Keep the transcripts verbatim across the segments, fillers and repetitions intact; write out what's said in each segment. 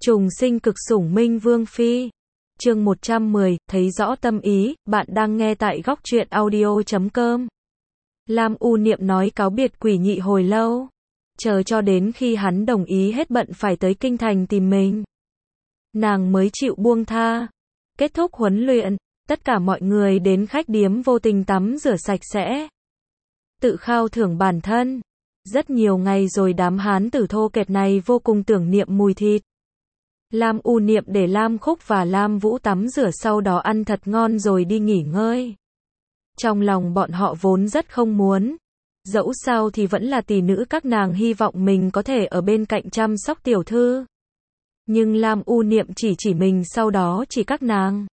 Trùng sinh cực sủng Minh Vương Phi. Chương một trăm mười, thấy rõ tâm ý, bạn đang nghe tại góc truyện audio chấm com. Lam U Niệm nói cáo biệt Quỷ Nhị hồi lâu, chờ cho đến khi hắn đồng ý hết bận phải tới kinh thành tìm mình, nàng mới chịu buông tha. Kết thúc huấn luyện, tất cả mọi người đến khách điếm vô tình tắm rửa sạch sẽ, tự khao thưởng bản thân. Rất nhiều ngày rồi đám hán tử thô kệch này vô cùng tưởng niệm mùi thịt. Lam U Niệm để Lam Khúc và Lam Vũ tắm rửa, sau đó ăn thật ngon rồi đi nghỉ ngơi. Trong lòng bọn họ vốn rất không muốn, dẫu sao thì vẫn là tỷ nữ các nàng, hy vọng mình có thể ở bên cạnh chăm sóc tiểu thư. Nhưng Lam U Niệm chỉ chỉ mình, sau đó chỉ các nàng.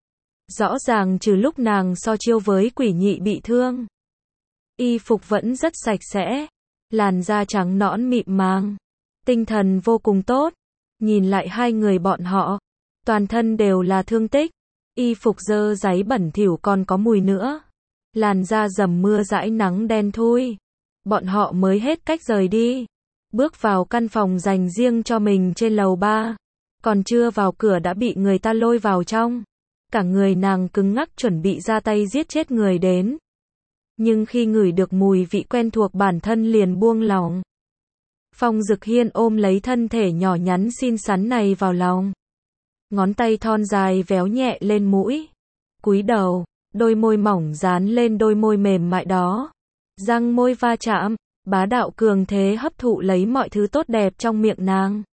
Rõ ràng trừ lúc nàng so chiêu với Quỷ Nhị bị thương, y phục vẫn rất sạch sẽ, làn da trắng nõn mịn màng, tinh thần vô cùng tốt. Nhìn lại hai người bọn họ, toàn thân đều là thương tích, y phục dơ dáy bẩn thỉu còn có mùi nữa, làn da dầm mưa dãi nắng đen thui. Bọn họ mới hết cách rời đi, bước vào căn phòng dành riêng cho mình trên lầu ba, còn chưa vào cửa đã bị người ta lôi vào trong. Cả người nàng cứng ngắc chuẩn bị ra tay giết chết người đến, nhưng khi ngửi được mùi vị quen thuộc bản thân liền buông lòng. Phong Dực Hiên ôm lấy thân thể nhỏ nhắn xinh xắn này vào lòng, ngón tay thon dài véo nhẹ lên mũi, cúi đầu, đôi môi mỏng dán lên đôi môi mềm mại đó, răng môi va chạm, bá đạo cường thế hấp thụ lấy mọi thứ tốt đẹp trong miệng nàng.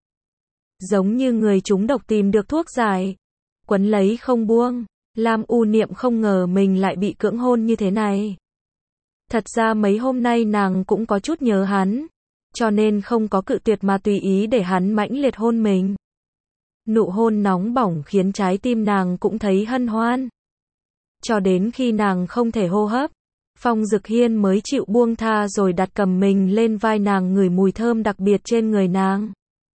Giống như người trúng độc tìm được thuốc giải, quấn lấy không buông. Lam U Niệm không ngờ mình lại bị cưỡng hôn như thế này. Thật ra mấy hôm nay nàng cũng có chút nhớ hắn, cho nên không có cự tuyệt mà tùy ý để hắn mãnh liệt hôn mình. Nụ hôn nóng bỏng khiến trái tim nàng cũng thấy hân hoan. Cho đến khi nàng không thể hô hấp, Phong Dực Hiên mới chịu buông tha rồi đặt cầm mình lên vai nàng, ngửi mùi thơm đặc biệt trên người nàng.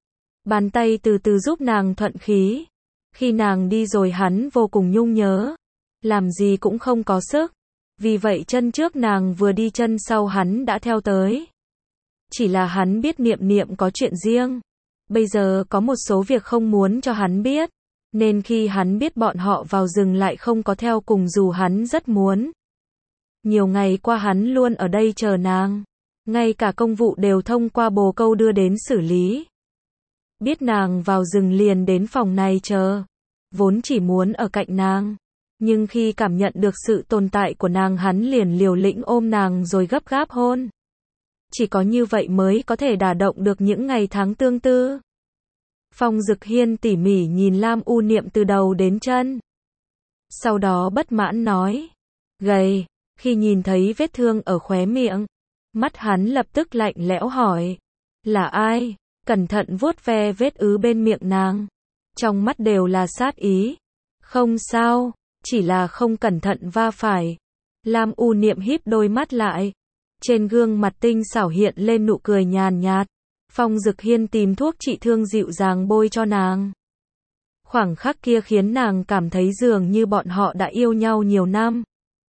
Bàn tay từ từ giúp nàng thuận khí. Khi nàng đi rồi hắn vô cùng nhung nhớ, làm gì cũng không có sức. Vì vậy chân trước nàng vừa đi chân sau hắn đã theo tới. Chỉ là hắn biết Niệm Niệm có chuyện riêng, bây giờ có một số việc không muốn cho hắn biết, nên khi hắn biết bọn họ vào rừng lại không có theo cùng dù hắn rất muốn. Nhiều ngày qua hắn luôn ở đây chờ nàng, ngay cả công vụ đều thông qua bồ câu đưa đến xử lý. Biết nàng vào rừng liền đến phòng này chờ, vốn chỉ muốn ở cạnh nàng, nhưng khi cảm nhận được sự tồn tại của nàng hắn liền liều lĩnh ôm nàng rồi gấp gáp hôn. Chỉ có như vậy mới có thể đả động được những ngày tháng tương tư. Phong Dực Hiên tỉ mỉ nhìn Lam U Niệm từ đầu đến chân, sau đó bất mãn nói, gầy. Khi nhìn thấy vết thương ở khóe miệng, mắt hắn lập tức lạnh lẽo hỏi, là ai? Cẩn thận vuốt ve vết ứ bên miệng nàng, trong mắt đều là sát ý. Không sao, chỉ là không cẩn thận va phải. Lam U Niệm híp đôi mắt lại, trên gương mặt tinh xảo hiện lên nụ cười nhàn nhạt. Phong Dực Hiên tìm thuốc trị thương dịu dàng bôi cho nàng. Khoảng khắc kia khiến nàng cảm thấy dường như bọn họ đã yêu nhau nhiều năm,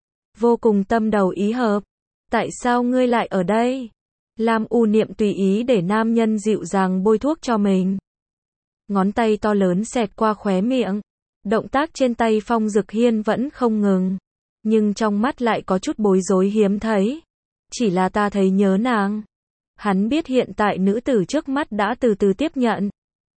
vô cùng tâm đầu ý hợp. Tại sao ngươi lại ở đây? Lam U Niệm tùy ý để nam nhân dịu dàng bôi thuốc cho mình. Ngón tay to lớn xẹt qua khóe miệng. Động tác trên tay Phong Dực Hiên vẫn không ngừng, nhưng trong mắt lại có chút bối rối hiếm thấy. Chỉ là ta thấy nhớ nàng. Hắn biết hiện tại nữ tử trước mắt đã từ từ tiếp nhận.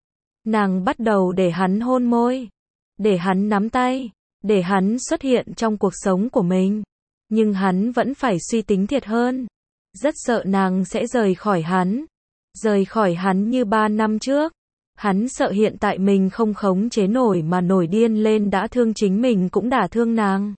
Nàng bắt đầu để hắn hôn môi, để hắn nắm tay, để hắn xuất hiện trong cuộc sống của mình. Nhưng hắn vẫn phải suy tính thiệt hơn. Rất sợ nàng sẽ rời khỏi hắn. Rời khỏi hắn như ba năm trước. Hắn sợ hiện tại mình không khống chế nổi mà nổi điên lên đã thương chính mình cũng đả thương nàng.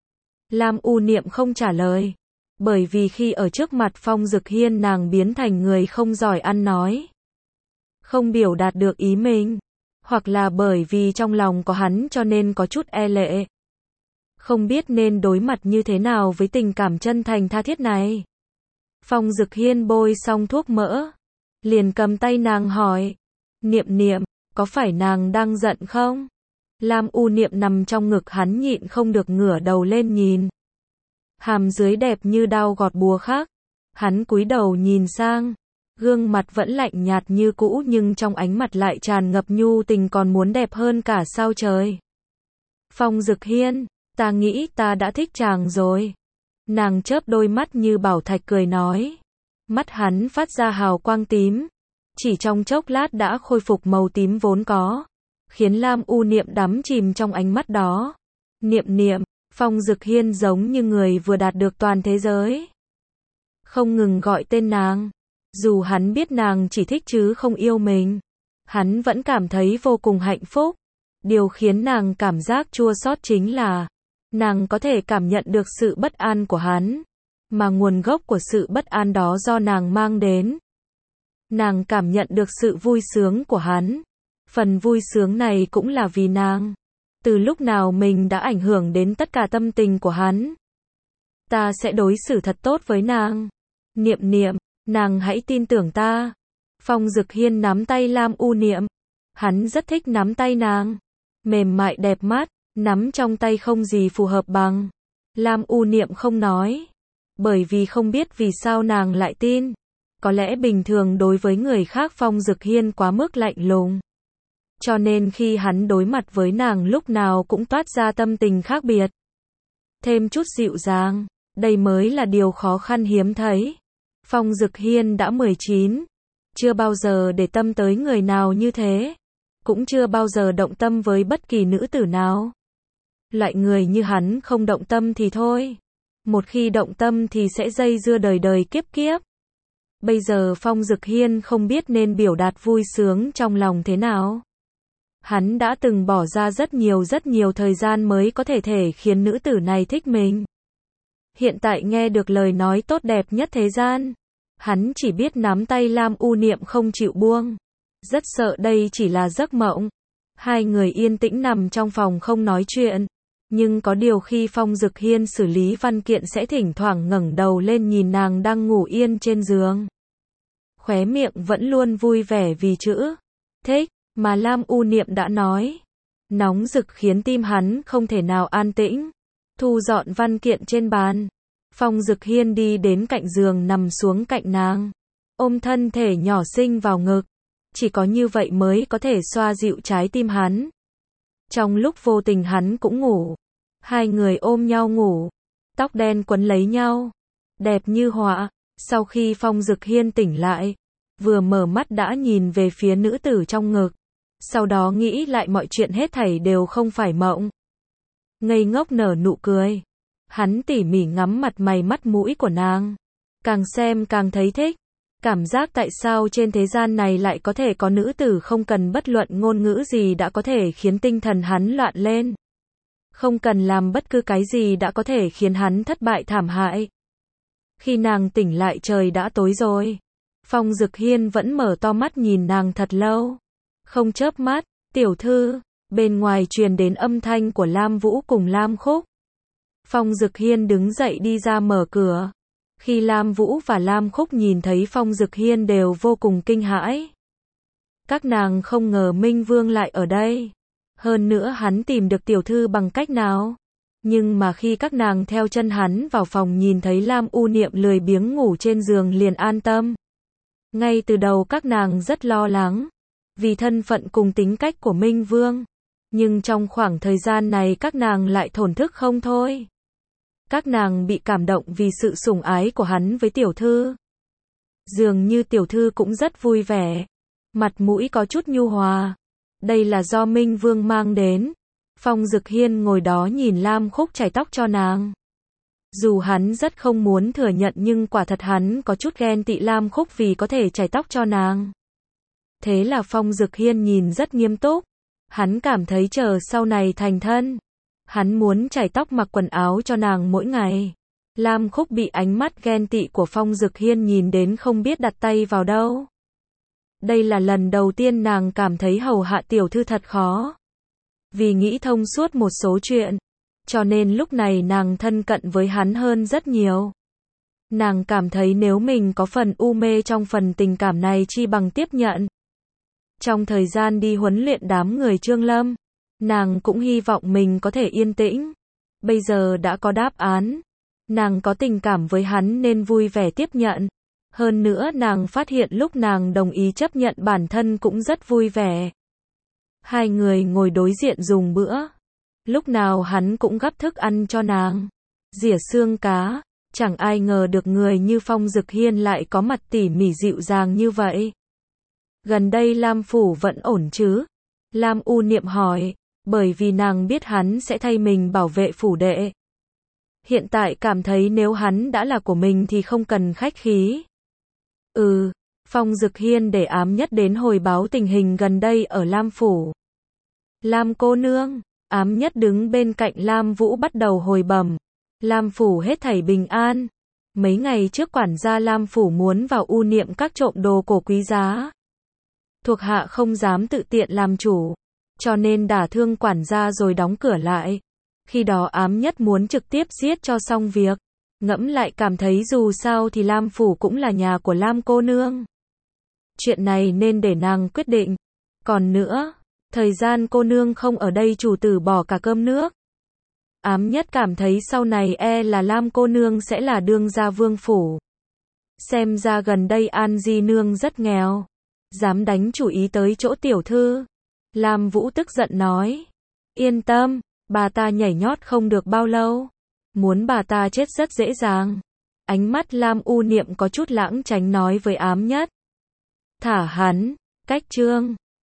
Lam U Niệm không trả lời, bởi vì khi ở trước mặt Phong Dực Hiên nàng biến thành người không giỏi ăn nói, không biểu đạt được ý mình, hoặc là bởi vì trong lòng có hắn cho nên có chút e lệ, không biết nên đối mặt như thế nào với tình cảm chân thành tha thiết này. Phong Dực Hiên bôi xong thuốc mỡ, liền cầm tay nàng hỏi, Niệm Niệm, có phải nàng đang giận không? Lam U Niệm nằm trong ngực hắn nhịn không được ngửa đầu lên nhìn. Hàm dưới đẹp như đao gọt búa khác. Hắn cúi đầu nhìn sang, Gương mặt vẫn lạnh nhạt như cũ nhưng trong ánh mặt lại tràn ngập nhu tình còn muốn đẹp hơn cả sao trời. Phong Dực Hiên, ta nghĩ ta đã thích chàng rồi. Nàng chớp đôi mắt như bảo thạch cười nói. Mắt hắn phát ra hào quang tím. Chỉ trong chốc lát đã khôi phục màu tím vốn có. Khiến Lam U Niệm đắm chìm trong ánh mắt đó. Niệm niệm, Phong Dực Hiên giống như người vừa đạt được toàn thế giới. Không ngừng gọi tên nàng. Dù hắn biết nàng chỉ thích chứ không yêu mình. Hắn vẫn cảm thấy vô cùng hạnh phúc. Điều khiến nàng cảm giác chua xót chính là nàng có thể cảm nhận được sự bất an của hắn. Mà nguồn gốc của sự bất an đó do nàng mang đến. Nàng cảm nhận được sự vui sướng của hắn. Phần vui sướng này cũng là vì nàng. Từ lúc nào mình đã ảnh hưởng đến tất cả tâm tình của hắn. Ta sẽ đối xử thật tốt với nàng. Niệm niệm, nàng hãy tin tưởng ta. Phong Dực Hiên nắm tay Lam U Niệm. Hắn rất thích nắm tay nàng. Mềm mại đẹp mắt, nắm trong tay không gì phù hợp bằng. Lam U Niệm không nói. Bởi vì không biết vì sao nàng lại tin. Có lẽ bình thường đối với người khác Phong Dực Hiên quá mức lạnh lùng. Cho nên khi hắn đối mặt với nàng lúc nào cũng toát ra tâm tình khác biệt. Thêm chút dịu dàng, đây mới là điều khó khăn hiếm thấy. Phong Dực Hiên đã mười chín, chưa bao giờ để tâm tới người nào như thế. Cũng chưa bao giờ động tâm với bất kỳ nữ tử nào. Loại người như hắn không động tâm thì thôi. Một khi động tâm thì sẽ dây dưa đời đời kiếp kiếp. Bây giờ Phong Dực Hiên không biết nên biểu đạt vui sướng trong lòng thế nào. Hắn đã từng bỏ ra rất nhiều rất nhiều thời gian mới có thể thể khiến nữ tử này thích mình. Hiện tại nghe được lời nói tốt đẹp nhất thế gian. Hắn chỉ biết nắm tay Lam U Niệm không chịu buông. Rất sợ đây chỉ là giấc mộng. Hai người yên tĩnh nằm trong phòng không nói chuyện. Nhưng có điều khi Phong Dực Hiên xử lý văn kiện sẽ thỉnh thoảng ngẩng đầu lên nhìn nàng đang ngủ yên trên giường. Khóe miệng vẫn luôn vui vẻ vì chữ thích mà Lam U Niệm đã nói. Nóng rực khiến tim hắn không thể nào an tĩnh. Thu dọn văn kiện trên bàn. Phong Dực Hiên đi đến cạnh giường nằm xuống cạnh nàng. Ôm thân thể nhỏ xinh vào ngực. Chỉ có như vậy mới có thể xoa dịu trái tim hắn. Trong lúc vô tình hắn cũng ngủ. Hai người ôm nhau ngủ. Tóc đen quấn lấy nhau. Đẹp như họa. Sau khi Phong Dực Hiên tỉnh lại. Vừa mở mắt đã nhìn về phía nữ tử trong ngực. Sau đó nghĩ lại mọi chuyện hết thảy đều không phải mộng. Ngây ngốc nở nụ cười. Hắn tỉ mỉ ngắm mặt mày mắt mũi của nàng. Càng xem càng thấy thích. Cảm giác tại sao trên thế gian này lại có thể có nữ tử không cần bất luận ngôn ngữ gì đã có thể khiến tinh thần hắn loạn lên. Không cần làm bất cứ cái gì đã có thể khiến hắn thất bại thảm hại. Khi nàng tỉnh lại trời đã tối rồi. Phong Dực Hiên vẫn mở to mắt nhìn nàng thật lâu. Không chớp mắt, tiểu thư, bên ngoài truyền đến âm thanh của Lam Vũ cùng Lam Khúc. Phong Dực Hiên đứng dậy đi ra mở cửa. Khi Lam Vũ và Lam Khúc nhìn thấy Phong Dực Hiên đều vô cùng kinh hãi. Các nàng không ngờ Minh Vương lại ở đây. Hơn nữa hắn tìm được tiểu thư bằng cách nào. Nhưng mà khi các nàng theo chân hắn vào phòng nhìn thấy Lam U Niệm lười biếng ngủ trên giường liền an tâm. Ngay từ đầu các nàng rất lo lắng. Vì thân phận cùng tính cách của Minh Vương. Nhưng trong khoảng thời gian này các nàng lại thổn thức không thôi. Các nàng bị cảm động vì sự sủng ái của hắn với tiểu thư. Dường như tiểu thư cũng rất vui vẻ. Mặt mũi có chút nhu hòa. Đây là do Minh Vương mang đến. Phong Dực Hiên ngồi đó nhìn Lam Khúc chải tóc cho nàng. Dù hắn rất không muốn thừa nhận nhưng quả thật hắn có chút ghen tị Lam Khúc vì có thể chải tóc cho nàng. Thế là Phong Dực Hiên nhìn rất nghiêm túc. Hắn cảm thấy chờ sau này thành thân. Hắn muốn chải tóc mặc quần áo cho nàng mỗi ngày. Lam Khúc bị ánh mắt ghen tị của Phong Dực Hiên nhìn đến không biết đặt tay vào đâu. Đây là lần đầu tiên nàng cảm thấy hầu hạ tiểu thư thật khó. Vì nghĩ thông suốt một số chuyện. Cho nên lúc này nàng thân cận với hắn hơn rất nhiều. Nàng cảm thấy nếu mình có phần u mê trong phần tình cảm này chi bằng tiếp nhận. Trong thời gian đi huấn luyện đám người Trương Lâm, nàng cũng hy vọng mình có thể yên tĩnh. Bây giờ đã có đáp án. Nàng có tình cảm với hắn nên vui vẻ tiếp nhận. Hơn nữa nàng phát hiện lúc nàng đồng ý chấp nhận bản thân cũng rất vui vẻ. Hai người ngồi đối diện dùng bữa. Lúc nào hắn cũng gắp thức ăn cho nàng. Rỉa xương cá. Chẳng ai ngờ được người như Phong Dực Hiên lại có mặt tỉ mỉ dịu dàng như vậy. Gần đây Lam Phủ vẫn ổn chứ? Lam U Niệm hỏi, bởi vì nàng biết hắn sẽ thay mình bảo vệ phủ đệ. Hiện tại cảm thấy nếu hắn đã là của mình thì không cần khách khí. Ừ, Phong Dực Hiên để Ám Nhất đến hồi báo tình hình gần đây ở Lam Phủ. Lam cô nương, Ám Nhất đứng bên cạnh Lam Vũ bắt đầu hồi bẩm. Lam Phủ hết thảy bình an. Mấy ngày trước quản gia Lam Phủ muốn vào U Niệm các trộm đồ cổ quý giá. Thuộc hạ không dám tự tiện làm chủ, cho nên đả thương quản gia rồi đóng cửa lại. Khi đó Ám Nhất muốn trực tiếp giết cho xong việc. Ngẫm lại cảm thấy dù sao thì Lam Phủ cũng là nhà của Lam cô nương. Chuyện này nên để nàng quyết định. Còn nữa, thời gian cô nương không ở đây chủ tử bỏ cả cơm nước. Ám Nhất cảm thấy sau này e là Lam cô nương sẽ là đương gia vương phủ. Xem ra gần đây An Di nương rất nghèo. Dám đánh chủ ý tới chỗ tiểu thư. Lam Vũ tức giận nói. Yên tâm, bà ta nhảy nhót không được bao lâu. Muốn bà ta chết rất dễ dàng. Ánh mắt Lam U Niệm có chút lãng tránh nói với Ám Nhất. Thả hắn, cách trương.